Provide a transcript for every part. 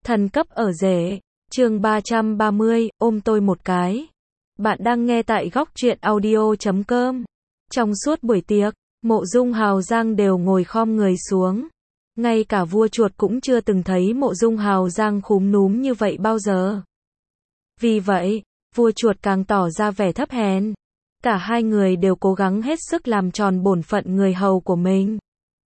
Thần cấp ở rể, chương 330, ôm tôi một cái. Bạn đang nghe tại góc truyện audio.com. Trong suốt buổi tiệc, Mộ Dung Hào Giang đều ngồi khom người xuống. Ngay cả vua chuột cũng chưa từng thấy Mộ Dung Hào Giang khúm núm như vậy bao giờ. Vì vậy, vua chuột càng tỏ ra vẻ thấp hèn. Cả hai người đều cố gắng hết sức làm tròn bổn phận người hầu của mình.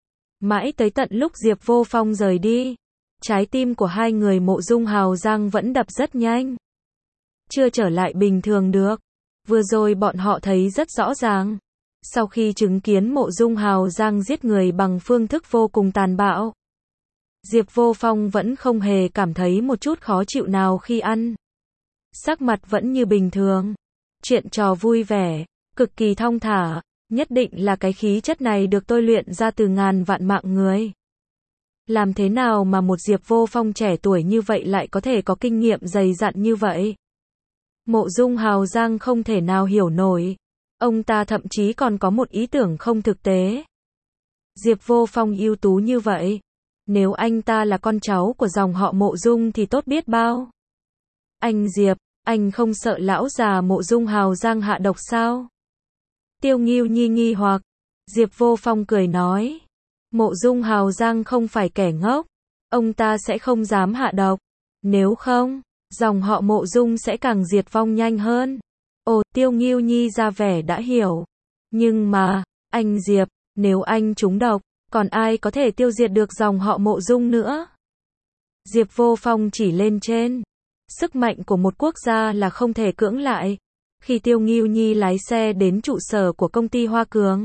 Mãi tới tận lúc Diệp Vô Phong rời đi, trái tim của hai người Mộ Dung Hào Giang vẫn đập rất nhanh. Chưa trở lại bình thường được. Vừa rồi bọn họ thấy rất rõ ràng. Sau khi chứng kiến Mộ Dung Hào Giang giết người bằng phương thức vô cùng tàn bạo, Diệp Vô Phong vẫn không hề cảm thấy một chút khó chịu nào khi ăn. Sắc mặt vẫn như bình thường. Chuyện trò vui vẻ, cực kỳ thong thả. Nhất định là cái khí chất này được tôi luyện ra từ ngàn vạn mạng người. Làm thế nào mà một Diệp Vô Phong trẻ tuổi như vậy lại có thể có kinh nghiệm dày dặn như vậy? Mộ Dung Hào Giang không thể nào hiểu nổi. Ông ta thậm chí còn có một ý tưởng không thực tế. Diệp Vô Phong ưu tú như vậy, nếu anh ta là con cháu của dòng họ Mộ Dung thì tốt biết bao. Anh Diệp, anh không sợ lão già Mộ Dung Hào Giang hạ độc sao? Tiêu Ngưu Nhi nghi hoặc. Diệp Vô Phong cười nói, Mộ Dung Hào Giang không phải kẻ ngốc, ông ta sẽ không dám hạ độc. Nếu không, dòng họ Mộ Dung sẽ càng diệt vong nhanh hơn. Ồ, Tiêu Ngưu Nhi ra vẻ đã hiểu. Nhưng mà, anh Diệp, nếu anh trúng độc, còn ai có thể tiêu diệt được dòng họ Mộ Dung nữa? Diệp Vô Phong chỉ lên trên. Sức mạnh của một quốc gia là không thể cưỡng lại. Khi Tiêu Ngưu Nhi lái xe đến trụ sở của công ty Hoa Cường,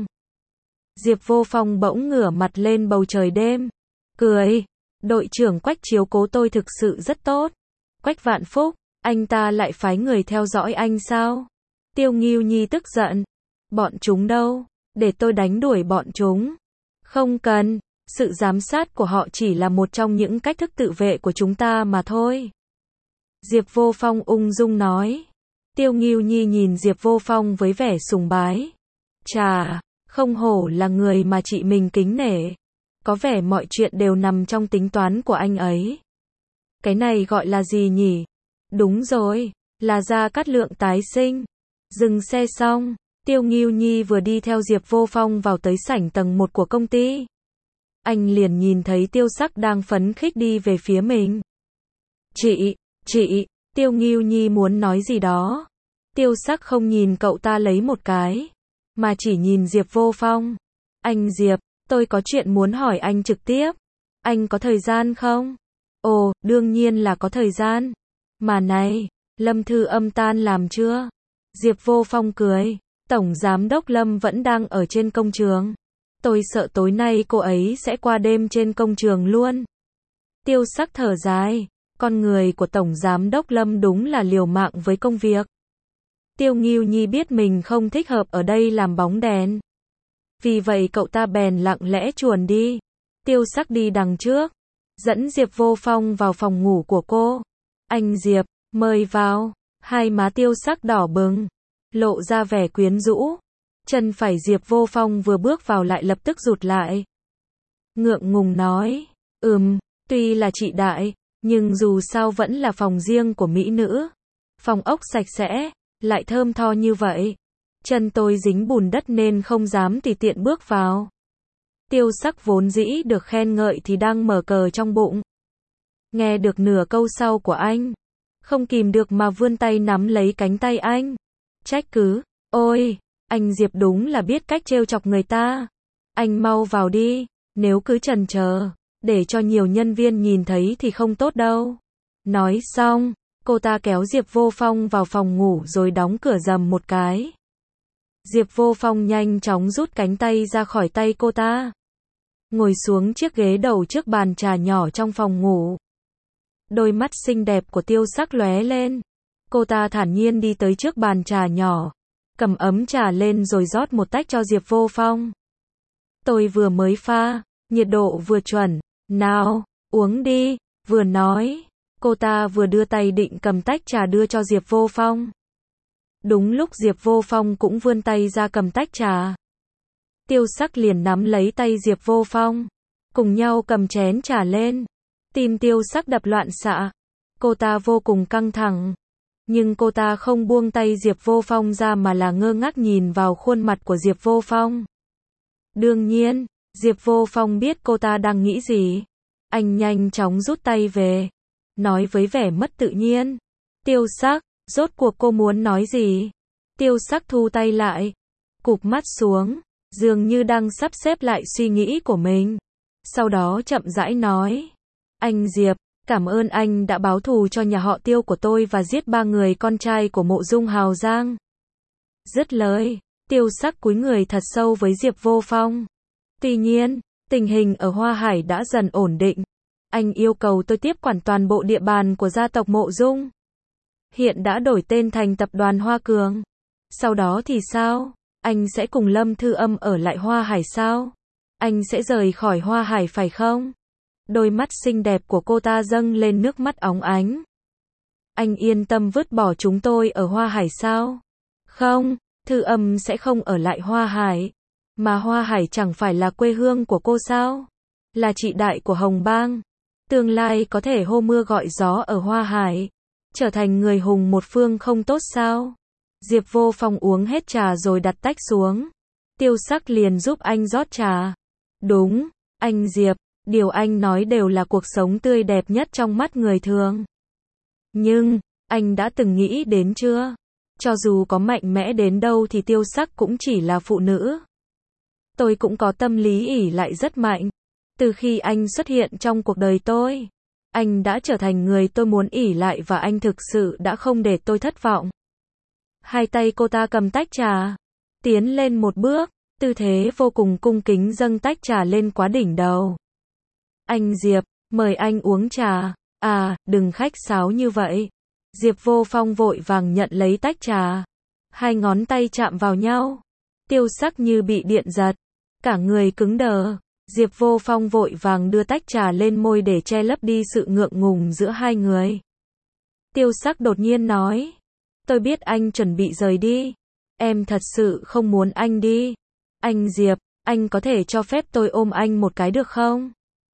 Diệp Vô Phong bỗng ngửa mặt lên bầu trời đêm, cười, đội trưởng Quách chiếu cố tôi thực sự rất tốt. Quách Vạn Phúc, anh ta lại phái người theo dõi anh sao? Tiêu Ngưu Nhi tức giận, bọn chúng đâu, để tôi đánh đuổi bọn chúng. Không cần, sự giám sát của họ chỉ là một trong những cách thức tự vệ của chúng ta mà thôi. Diệp Vô Phong ung dung nói. Tiêu Ngưu Nhi nhìn Diệp Vô Phong với vẻ sùng bái. Chà, không hổ là người mà chị mình kính nể. Có vẻ mọi chuyện đều nằm trong tính toán của anh ấy. Cái này gọi là gì nhỉ? Đúng rồi, là Gia Cát Lượng tái sinh. Dừng xe xong, Tiêu Ngưu Nhi vừa đi theo Diệp Vô Phong vào tới sảnh tầng 1 của công ty. Anh liền nhìn thấy Tiêu Sắc đang phấn khích đi về phía mình. Chị, Tiêu Ngưu Nhi muốn nói gì đó. Tiêu Sắc không nhìn cậu ta lấy một cái, mà chỉ nhìn Diệp Vô Phong. Anh Diệp, tôi có chuyện muốn hỏi anh trực tiếp. Anh có thời gian không? Ồ, đương nhiên là có thời gian. Mà này, Lâm Thư Âm tan làm chưa? Diệp Vô Phong cười. Tổng giám đốc Lâm vẫn đang ở trên công trường. Tôi sợ tối nay cô ấy sẽ qua đêm trên công trường luôn. Tiêu Sắc thở dài. Con người của Tổng Giám đốc Lâm đúng là liều mạng với công việc. Tiêu Ngưu Nhi biết mình không thích hợp ở đây làm bóng đèn. Vì vậy cậu ta bèn lặng lẽ chuồn đi. Tiêu Sắc đi đằng trước, dẫn Diệp Vô Phong vào phòng ngủ của cô. Anh Diệp, mời vào. Hai má Tiêu Sắc đỏ bừng, lộ ra vẻ quyến rũ. Chân phải Diệp Vô Phong vừa bước vào lại lập tức rụt lại. Ngượng ngùng nói, tuy là chị đại, nhưng dù sao vẫn là phòng riêng của mỹ nữ. Phòng ốc sạch sẽ, lại thơm tho như vậy. Chân tôi dính bùn đất nên không dám tùy tiện bước vào. Tiêu Sắc vốn dĩ được khen ngợi thì đang mở cờ trong bụng. Nghe được nửa câu sau của anh, không kìm được mà vươn tay nắm lấy cánh tay anh. Trách cứ, ôi, anh Diệp đúng là biết cách trêu chọc người ta. Anh mau vào đi, nếu cứ chần chờ, để cho nhiều nhân viên nhìn thấy thì không tốt đâu. Nói xong, cô ta kéo Diệp Vô Phong vào phòng ngủ rồi đóng cửa rầm một cái. Diệp Vô Phong nhanh chóng rút cánh tay ra khỏi tay cô ta, ngồi xuống chiếc ghế đầu trước bàn trà nhỏ trong phòng ngủ. Đôi mắt xinh đẹp của Tiêu Sắc lóe lên. Cô ta thản nhiên đi tới trước bàn trà nhỏ, cầm ấm trà lên rồi rót một tách cho Diệp Vô Phong. Tôi vừa mới pha, nhiệt độ vừa chuẩn. Nào, uống đi. Vừa nói, cô ta vừa đưa tay định cầm tách trà đưa cho Diệp Vô Phong. Đúng lúc Diệp Vô Phong cũng vươn tay ra cầm tách trà, Tiêu Sắc liền nắm lấy tay Diệp Vô Phong, cùng nhau cầm chén trà lên. Tim Tiêu Sắc đập loạn xạ. Cô ta vô cùng căng thẳng. Nhưng cô ta không buông tay Diệp Vô Phong ra mà là ngơ ngác nhìn vào khuôn mặt của Diệp Vô Phong. Đương nhiên, Diệp Vô Phong biết cô ta đang nghĩ gì. Anh nhanh chóng rút tay về. Nói với vẻ mất tự nhiên. Tiêu Sắc, rốt cuộc cô muốn nói gì? Tiêu Sắc thu tay lại. Cụp mắt xuống. Dường như đang sắp xếp lại suy nghĩ của mình. Sau đó chậm rãi nói. Anh Diệp, cảm ơn anh đã báo thù cho nhà họ Tiêu của tôi và giết 3 người con trai của Mộ Dung Hào Giang. Dứt lời, Tiêu Sắc cúi người thật sâu với Diệp Vô Phong. Tuy nhiên, tình hình ở Hoa Hải đã dần ổn định. Anh yêu cầu tôi tiếp quản toàn bộ địa bàn của gia tộc Mộ Dung. Hiện đã đổi tên thành tập đoàn Hoa Cường. Sau đó thì sao? Anh sẽ cùng Lâm Thư Âm ở lại Hoa Hải sao? Anh sẽ rời khỏi Hoa Hải phải không? Đôi mắt xinh đẹp của cô ta dâng lên nước mắt óng ánh. Anh yên tâm vứt bỏ chúng tôi ở Hoa Hải sao? Không, Thư Âm sẽ không ở lại Hoa Hải. Mà Hoa Hải chẳng phải là quê hương của cô sao? Là chị đại của Hồng Bang. Tương lai có thể hô mưa gọi gió ở Hoa Hải. Trở thành người hùng một phương không tốt sao? Diệp Vô Phong uống hết trà rồi đặt tách xuống. Tiêu Sắc liền giúp anh rót trà. Đúng, anh Diệp, điều anh nói đều là cuộc sống tươi đẹp nhất trong mắt người thường. Nhưng, anh đã từng nghĩ đến chưa? Cho dù có mạnh mẽ đến đâu thì Tiêu Sắc cũng chỉ là phụ nữ. Tôi cũng có tâm lý ỷ lại rất mạnh. Từ khi anh xuất hiện trong cuộc đời tôi, anh đã trở thành người tôi muốn ỷ lại và anh thực sự đã không để tôi thất vọng. Hai tay cô ta cầm tách trà, tiến lên một bước, tư thế vô cùng cung kính dâng tách trà lên quá đỉnh đầu. Anh Diệp, mời anh uống trà. À, đừng khách sáo như vậy. Diệp Vô Phong vội vàng nhận lấy tách trà. Hai ngón tay chạm vào nhau. Tiêu Sắc như bị điện giật. Cả người cứng đờ. Diệp Vô Phong vội vàng đưa tách trà lên môi để che lấp đi sự ngượng ngùng giữa hai người. Tiêu Sắc đột nhiên nói. Tôi biết anh chuẩn bị rời đi. Em thật sự không muốn anh đi. Anh Diệp, anh có thể cho phép tôi ôm anh một cái được không?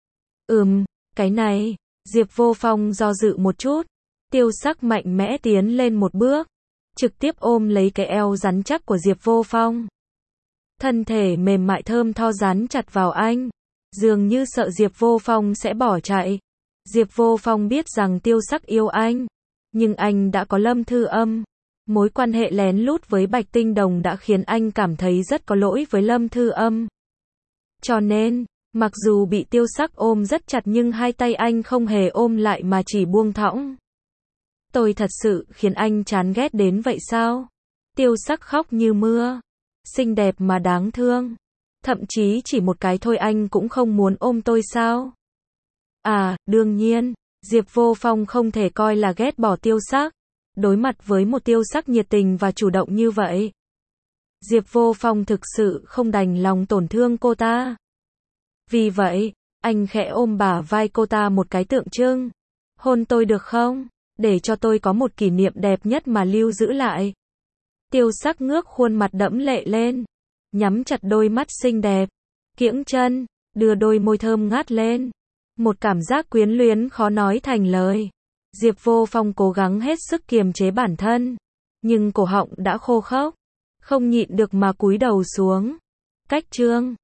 Cái này. Diệp Vô Phong do dự một chút. Tiêu Sắc mạnh mẽ tiến lên một bước. Trực tiếp ôm lấy cái eo rắn chắc của Diệp Vô Phong. Thân thể mềm mại thơm tho dán chặt vào anh. Dường như sợ Diệp Vô Phong sẽ bỏ chạy. Diệp Vô Phong biết rằng Tiêu Sắc yêu anh. Nhưng anh đã có Lâm Thư Âm. Mối quan hệ lén lút với Bạch Tinh Đồng đã khiến anh cảm thấy rất có lỗi với Lâm Thư Âm. Cho nên, mặc dù bị Tiêu Sắc ôm rất chặt nhưng hai tay anh không hề ôm lại mà chỉ buông thõng. Tôi thật sự khiến anh chán ghét đến vậy sao? Tiêu Sắc khóc như mưa. Xinh đẹp mà đáng thương. Thậm chí chỉ một cái thôi anh cũng không muốn ôm tôi sao? À, đương nhiên, Diệp Vô Phong không thể coi là ghét bỏ Tiêu Sắc. Đối mặt với một Tiêu Sắc nhiệt tình và chủ động như vậy, Diệp Vô Phong thực sự không đành lòng tổn thương cô ta. Vì vậy, anh khẽ ôm bả vai cô ta một cái tượng trưng. Hôn tôi được không? Để cho tôi có một kỷ niệm đẹp nhất mà lưu giữ lại. Tiêu Sắc ngước khuôn mặt đẫm lệ lên. Nhắm chặt đôi mắt xinh đẹp. Kiễng chân, đưa đôi môi thơm ngát lên. Một cảm giác quyến luyến khó nói thành lời. Diệp Vô Phong cố gắng hết sức kiềm chế bản thân. Nhưng cổ họng đã khô khốc. Không nhịn được mà cúi đầu xuống. Cách chương